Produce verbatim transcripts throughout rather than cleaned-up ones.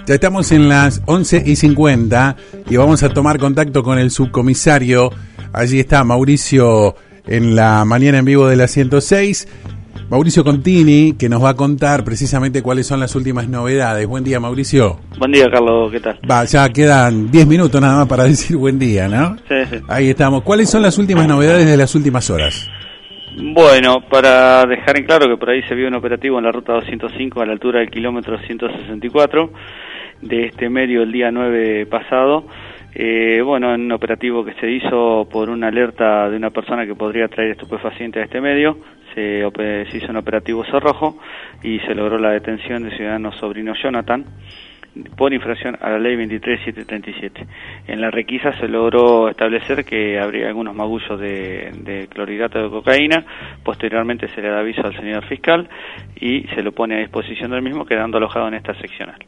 Ya estamos en las once y cincuenta y vamos a tomar contacto con el subcomisario. Allí está Mauricio en la mañana en vivo de la ciento seis. Mauricio Contini, que nos va a contar precisamente cuáles son las últimas novedades. Buen día, Mauricio. Buen día, Carlos, ¿qué tal? Va, ya quedan diez minutos nada más para decir buen día, ¿no? Sí, sí. Ahí estamos. ¿Cuáles son las últimas novedades de las últimas horas? Bueno, para dejar en claro que por ahí se vio un operativo en la ruta doscientos cinco a la altura del kilómetro ciento sesenta y cuatro de este medio el día nueve pasado. Eh, bueno, un operativo que se hizo por una alerta de una persona que podría traer estupefacientes a este medio. Se, se hizo un operativo cerrojo y se logró la detención del ciudadano sobrino Jonathan por infracción a la ley veintitrés mil setecientos treinta y siete. En la requisa se logró establecer que habría algunos magullos de, de clorhidrato de cocaína. Posteriormente se le da aviso al señor fiscal y se lo pone a disposición del mismo, quedando alojado en esta seccional.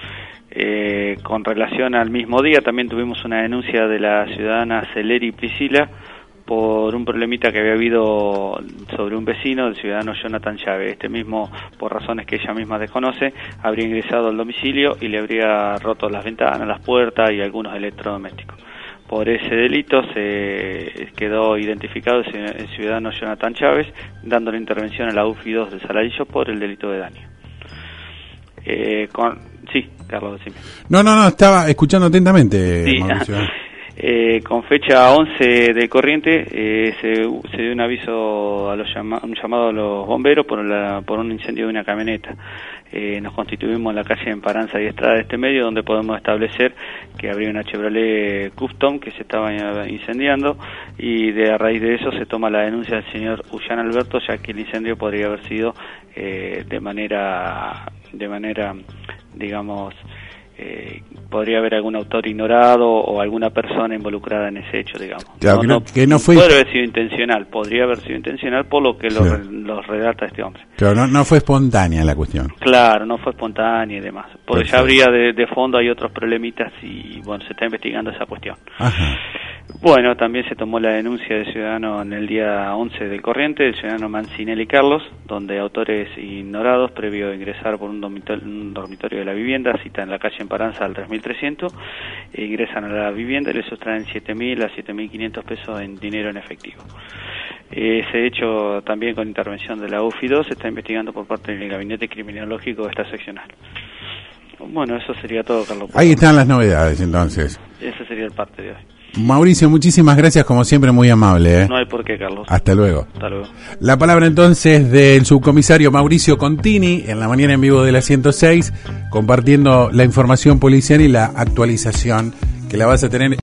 Eh, con relación al mismo día también tuvimos una denuncia de la ciudadana Celeri Priscila por un problemita que había habido sobre un vecino, el ciudadano Jonathan Chávez. Este mismo, por razones que ella misma desconoce, habría ingresado al domicilio y le habría roto las ventanas, las puertas y algunos electrodomésticos. Por ese delito se quedó identificado el ciudadano Jonathan Chávez, dando la intervención a la U F I dos de Saladillo por el delito de daño. Eh, con... Sí, Carlos, decime. No, no, no, estaba escuchando atentamente, sí. Mauricio. Eh, con fecha once de corriente eh, se, se dio un aviso, a los llama, un llamado a los bomberos por, la, por un incendio de una camioneta. Eh, nos constituimos en la calle Emparanza y Estrada de este medio, donde podemos establecer que habría una Chevrolet Custom que se estaba incendiando, y de a raíz de eso se toma la denuncia del señor Ullán Alberto, ya que el incendio podría haber sido eh, de manera, de manera, digamos, Eh, podría haber algún autor ignorado o alguna persona involucrada en ese hecho, digamos. Claro, no, que no, no, que no fue... puede haber sido intencional, podría haber sido intencional por lo que Sí. lo, lo relata este hombre. Claro, no, no fue espontánea la cuestión. Claro, no fue espontánea y demás. Porque Perfecto. ya habría de, de fondo, hay otros problemitas y bueno, se está investigando esa cuestión. Ajá. Bueno, también se tomó la denuncia del ciudadano en el día once del corriente, del ciudadano Mancinelli Carlos, donde autores ignorados, previo a ingresar por un dormitorio, un dormitorio de la vivienda, cita en la calle Emparanza al tres mil trescientos, e ingresan a la vivienda y le sustraen siete mil a siete mil quinientos pesos en dinero en efectivo. Ese hecho también con intervención de la U F I dos se está investigando por parte del Gabinete Criminológico de esta seccional. Bueno, eso sería todo, Carlos. Ahí están las novedades, entonces. Ese sería el parte de hoy. Mauricio, muchísimas gracias, como siempre, muy amable. ¿eh? No hay por qué, Carlos. Hasta luego. Hasta luego. La palabra entonces del subcomisario Mauricio Contini en la mañana en vivo de la ciento seis, compartiendo la información policial y la actualización que la vas a tener